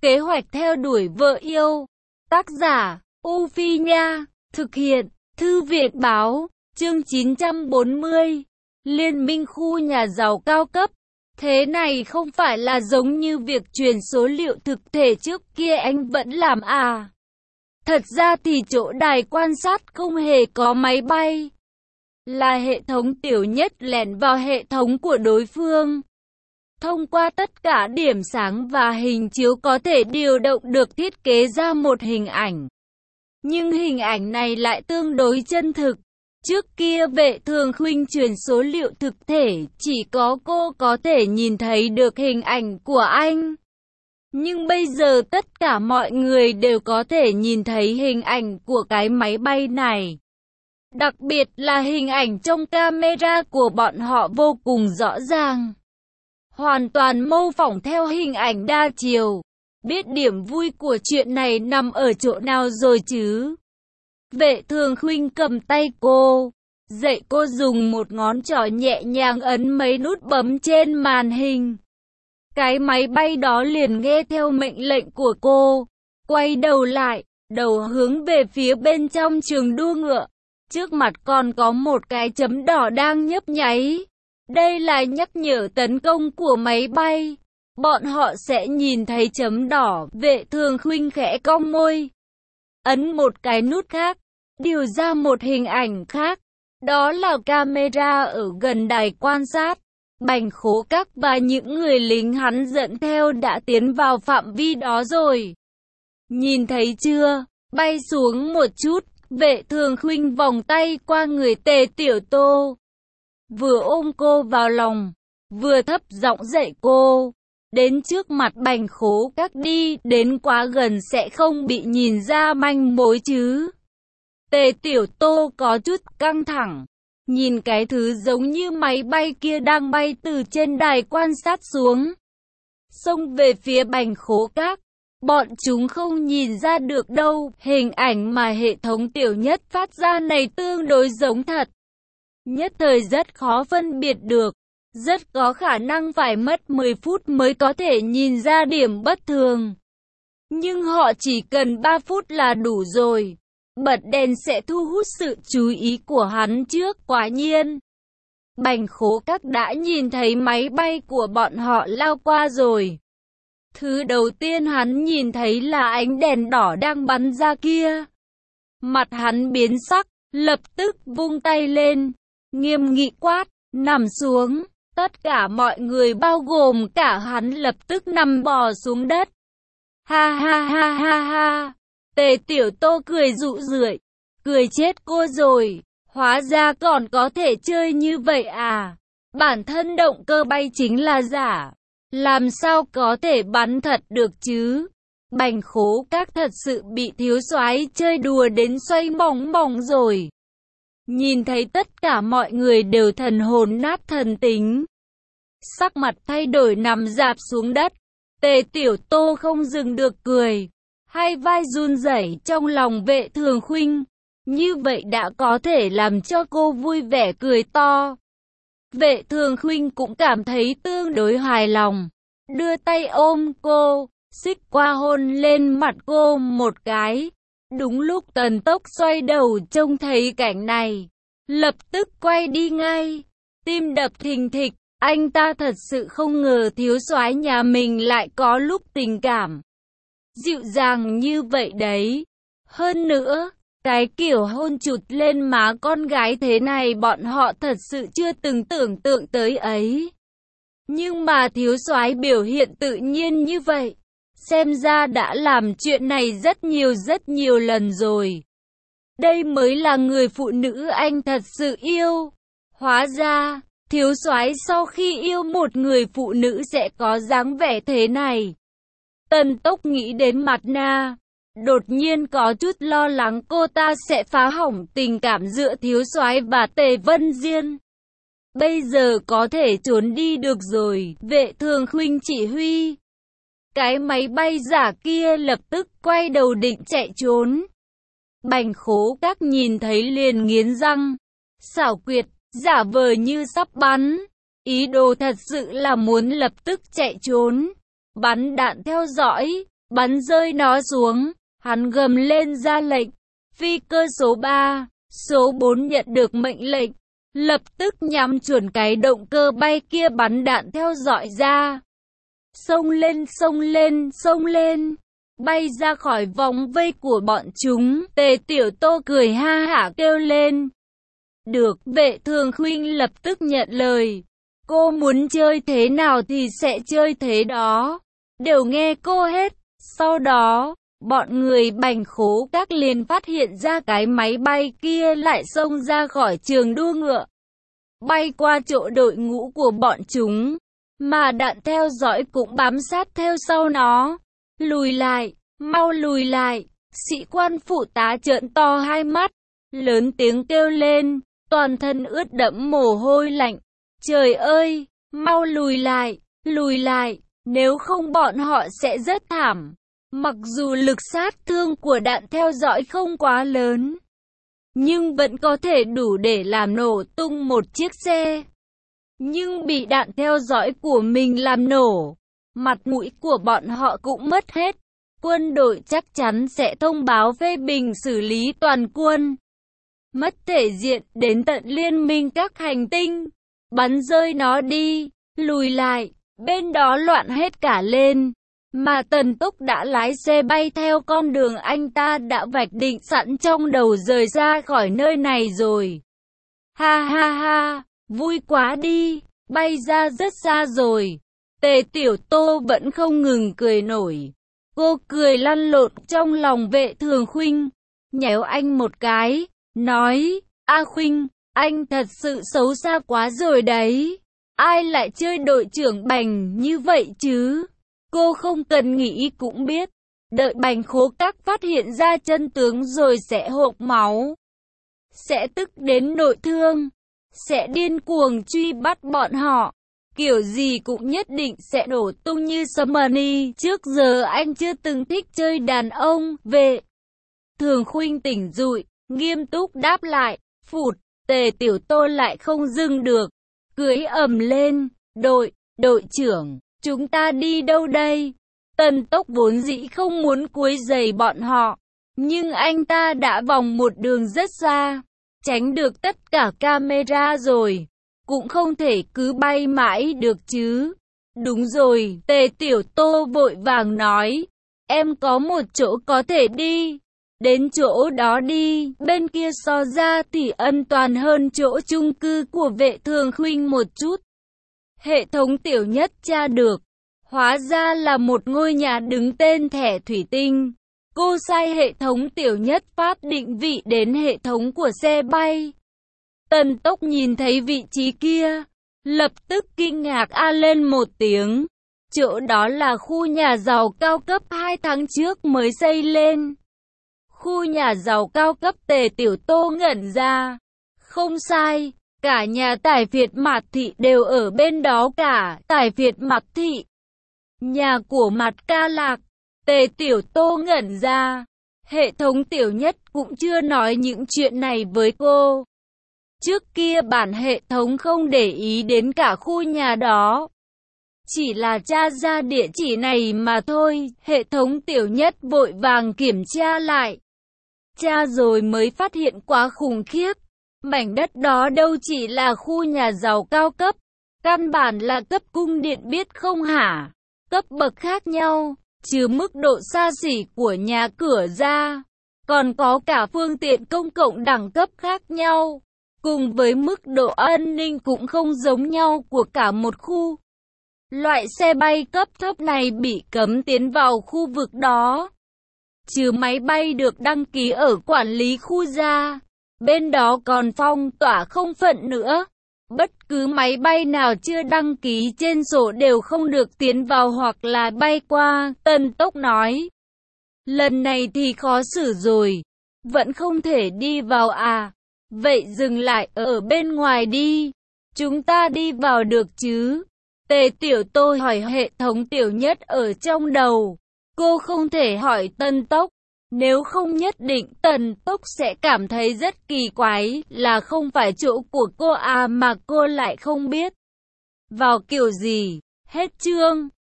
Kế hoạch theo đuổi vợ yêu. Tác giả, U Phi Nha. Thực hiện, Thư viện Báo. Chương 940. Liên minh khu nhà giàu cao cấp. Thế này không phải là giống như việc truyền số liệu thực thể trước kia anh vẫn làm à? Thật ra thì chỗ đài quan sát không hề có máy bay. Là hệ thống tiểu nhất lẻn vào hệ thống của đối phương. Thông qua tất cả điểm sáng và hình chiếu có thể điều động được thiết kế ra một hình ảnh. Nhưng hình ảnh này lại tương đối chân thực. Trước kia Vệ Thường Khuynh truyền số liệu thực thể, chỉ có cô có thể nhìn thấy được hình ảnh của anh. Nhưng bây giờ tất cả mọi người đều có thể nhìn thấy hình ảnh của cái máy bay này. Đặc biệt là hình ảnh trong camera của bọn họ vô cùng rõ ràng. Hoàn toàn mô phỏng theo hình ảnh đa chiều. Biết điểm vui của chuyện này nằm ở chỗ nào rồi chứ? Vệ Thường Khuynh cầm tay cô, dạy cô dùng một ngón trỏ nhẹ nhàng ấn mấy nút bấm trên màn hình. Cái máy bay đó liền nghe theo mệnh lệnh của cô, quay đầu lại, đầu hướng về phía bên trong trường đua ngựa. Trước mặt còn có một cái chấm đỏ đang nhấp nháy. Đây là nhắc nhở tấn công của máy bay. Bọn họ sẽ nhìn thấy chấm đỏ. Vệ Thường Khuynh khẽ cong môi, ấn một cái nút khác, điều ra một hình ảnh khác. Đó là camera ở gần đài quan sát. Bành Khố Các và những người lính hắn dẫn theo đã tiến vào phạm vi đó rồi. Nhìn thấy chưa? Bay xuống một chút. Vệ Thường Khuynh vòng tay qua người Tề Tiểu Tô, vừa ôm cô vào lòng, vừa thấp giọng dạy cô. Đến trước mặt Bành Khố Các đi, đến quá gần sẽ không bị nhìn ra manh mối chứ. Tề Tiểu Tô có chút căng thẳng, nhìn cái thứ giống như máy bay kia đang bay từ trên đài quan sát xuống, xông về phía Bành Khố Các. Bọn chúng không nhìn ra được đâu, hình ảnh mà hệ thống tiểu nhất phát ra này tương đối giống thật. Nhất thời rất khó phân biệt được, rất có khả năng phải mất 10 phút mới có thể nhìn ra điểm bất thường. Nhưng họ chỉ cần 3 phút là đủ rồi. Bật đèn sẽ thu hút sự chú ý của hắn trước. Quả nhiên, Bành Khố Các đã nhìn thấy máy bay của bọn họ lao qua rồi. Thứ đầu tiên hắn nhìn thấy là ánh đèn đỏ đang bắn ra kia. Mặt hắn biến sắc, lập tức vung tay lên, nghiêm nghị quát, nằm xuống. Tất cả mọi người bao gồm cả hắn lập tức nằm bò xuống đất. Ha ha ha ha ha. Tề Tiểu Tô cười rụ rượi, cười chết cô rồi. Hóa ra còn có thể chơi như vậy à? Bản thân động cơ bay chính là giả, làm sao có thể bắn thật được chứ? Bành Khố Các thật sự bị thiếu soái chơi đùa đến xoay bỏng bỏng rồi. Nhìn thấy tất cả mọi người đều thần hồn nát thần tính, sắc mặt thay đổi nằm rạp xuống đất. Tề Tiểu Tô không dừng được cười, hai vai run rẩy trong lòng Vệ Thường Khuynh. Như vậy đã có thể làm cho cô vui vẻ cười to. Vệ Thường Khuynh cũng cảm thấy tương đối hài lòng, đưa tay ôm cô, xích qua hôn lên mặt cô một cái. Đúng lúc Tần Tốc xoay đầu trông thấy cảnh này, lập tức quay đi ngay, tim đập thình thịch. Anh ta thật sự không ngờ thiếu soái nhà mình lại có lúc tình cảm dịu dàng như vậy đấy. Hơn nữa, cái kiểu hôn chụt lên má con gái thế này bọn họ thật sự chưa từng tưởng tượng tới ấy. Nhưng mà thiếu soái biểu hiện tự nhiên như vậy, xem ra đã làm chuyện này rất nhiều lần rồi. Đây mới là người phụ nữ anh thật sự yêu. Hóa ra, thiếu soái sau khi yêu một người phụ nữ sẽ có dáng vẻ thế này. Tần Tốc nghĩ đến Mạt Na, đột nhiên có chút lo lắng cô ta sẽ phá hỏng tình cảm giữa thiếu soái và Tề Vân Diên. Bây giờ có thể trốn đi được rồi. Vệ Thường Khuynh chỉ huy cái máy bay giả kia lập tức quay đầu định chạy trốn. Bành Khố Các nhìn thấy liền nghiến răng, xảo quyệt, giả vờ như sắp bắn. Ý đồ thật sự là muốn lập tức chạy trốn, bắn đạn theo dõi. bắn rơi nó xuống. Hắn gầm lên ra lệnh. Phi cơ số 3, số 4 nhận được mệnh lệnh, lập tức nhắm chuẩn cái động cơ bay kia bắn đạn theo dõi ra. Xông lên, xông lên, xông lên. Bay ra khỏi vòng vây của bọn chúng. Tề Tiểu Tô cười ha hả kêu lên. Được, Vệ Thường Khuynh lập tức nhận lời. Cô muốn chơi thế nào thì sẽ chơi thế đó. Đều nghe cô hết. Sau đó, bọn người Bành Khố Các liền phát hiện ra cái máy bay kia lại xông ra khỏi trường đua ngựa. Bay qua chỗ đội ngũ của bọn chúng. Mà đạn theo dõi cũng bám sát theo sau nó. Lùi lại, mau lùi lại. Sĩ quan phụ tá trợn to hai mắt, lớn tiếng kêu lên, toàn thân ướt đẫm mồ hôi lạnh. Trời ơi, mau lùi lại, nếu không bọn họ sẽ rất thảm. Mặc dù lực sát thương của đạn theo dõi không quá lớn, nhưng vẫn có thể đủ để làm nổ tung một chiếc xe. Nhưng bị đạn theo dõi của mình làm nổ, mặt mũi của bọn họ cũng mất hết. Quân đội chắc chắn sẽ thông báo phê bình xử lý toàn quân. Mất thể diện đến tận liên minh các hành tinh. Bắn rơi nó đi, lùi lại, bên đó loạn hết cả lên. Mà Tần Túc đã lái xe bay theo con đường anh ta đã vạch định sẵn trong đầu rời ra khỏi nơi này rồi. Ha ha ha, vui quá đi, bay ra rất xa rồi. Tề Tiểu Tô vẫn không ngừng cười nổi. Cô cười lăn lộn trong lòng Vệ Thường Khuynh, nhéo anh một cái, nói, A Khuynh, anh thật sự xấu xa quá rồi đấy. Ai lại chơi đội trưởng Bành như vậy chứ? Cô không cần nghĩ cũng biết, đợi Bành Khố Các phát hiện ra chân tướng rồi sẽ hộc máu. Sẽ tức đến nội thương, sẽ điên cuồng truy bắt bọn họ. Kiểu gì cũng nhất định sẽ đổ tung như Samani. Trước giờ anh chưa từng thích chơi đàn ông. Vệ Thường Khuynh tỉnh dụi, nghiêm túc đáp lại. Phụt, Tề Tiểu Tô lại không dừng được, cười ầm lên. Đội trưởng, chúng ta đi đâu đây? Tần Tốc vốn dĩ không muốn quấy rầy bọn họ, nhưng anh ta đã vòng một đường rất xa, tránh được tất cả camera rồi. Cũng không thể cứ bay mãi được chứ. Đúng rồi, Tề Tiểu Tô vội vàng nói. Em có một chỗ có thể đi. Đến chỗ đó đi, bên kia so ra thì an toàn hơn chỗ chung cư của Vệ Thường Khuynh một chút. Hệ thống Tiểu Nhất tra được, hóa ra là một ngôi nhà đứng tên thẻ thủy tinh. Cô sai hệ thống Tiểu Nhất phát định vị đến hệ thống của xe bay. Tần Tốc nhìn thấy vị trí kia, lập tức kinh ngạc a lên một tiếng. Chỗ đó là khu nhà giàu cao cấp 2 tháng trước mới xây lên. Khu nhà giàu cao cấp. Tề Tiểu Tô ngẩn ra. Không sai, cả nhà Tải Việt Mạt Thị đều ở bên đó cả. Tải Việt Mạt Thị, nhà của Mạt Ca Lạc. Tề Tiểu Tô ngẩn ra. Hệ thống Tiểu Nhất cũng chưa nói những chuyện này với cô. Trước kia bản hệ thống không để ý đến cả khu nhà đó, chỉ là tra ra địa chỉ này mà thôi. Hệ thống Tiểu Nhất vội vàng kiểm tra lại. Tra rồi mới phát hiện quá khủng khiếp. Mảnh đất đó đâu chỉ là khu nhà giàu cao cấp, căn bản là cấp cung điện biết không hả? Cấp bậc khác nhau, trừ mức độ xa xỉ của nhà cửa ra, còn có cả phương tiện công cộng đẳng cấp khác nhau. Cùng với mức độ an ninh cũng không giống nhau của cả một khu. Loại xe bay cấp thấp này bị cấm tiến vào khu vực đó. Trừ máy bay được đăng ký ở quản lý khu ra, bên đó còn phong tỏa không phận nữa. Bất cứ máy bay nào chưa đăng ký trên sổ đều không được tiến vào hoặc là bay qua. Tần Tốc nói. Lần này thì khó xử rồi, vẫn không thể đi vào à? Vậy dừng lại ở bên ngoài đi, chúng ta đi vào được chứ? Tề Tiểu Tô hỏi hệ thống Tiểu Nhất ở trong đầu. Cô không thể hỏi Tần Tốc, nếu không nhất định Tần Tốc sẽ cảm thấy rất kỳ quái, là không phải chỗ của cô à mà cô lại không biết. Vào kiểu gì? Hết chương.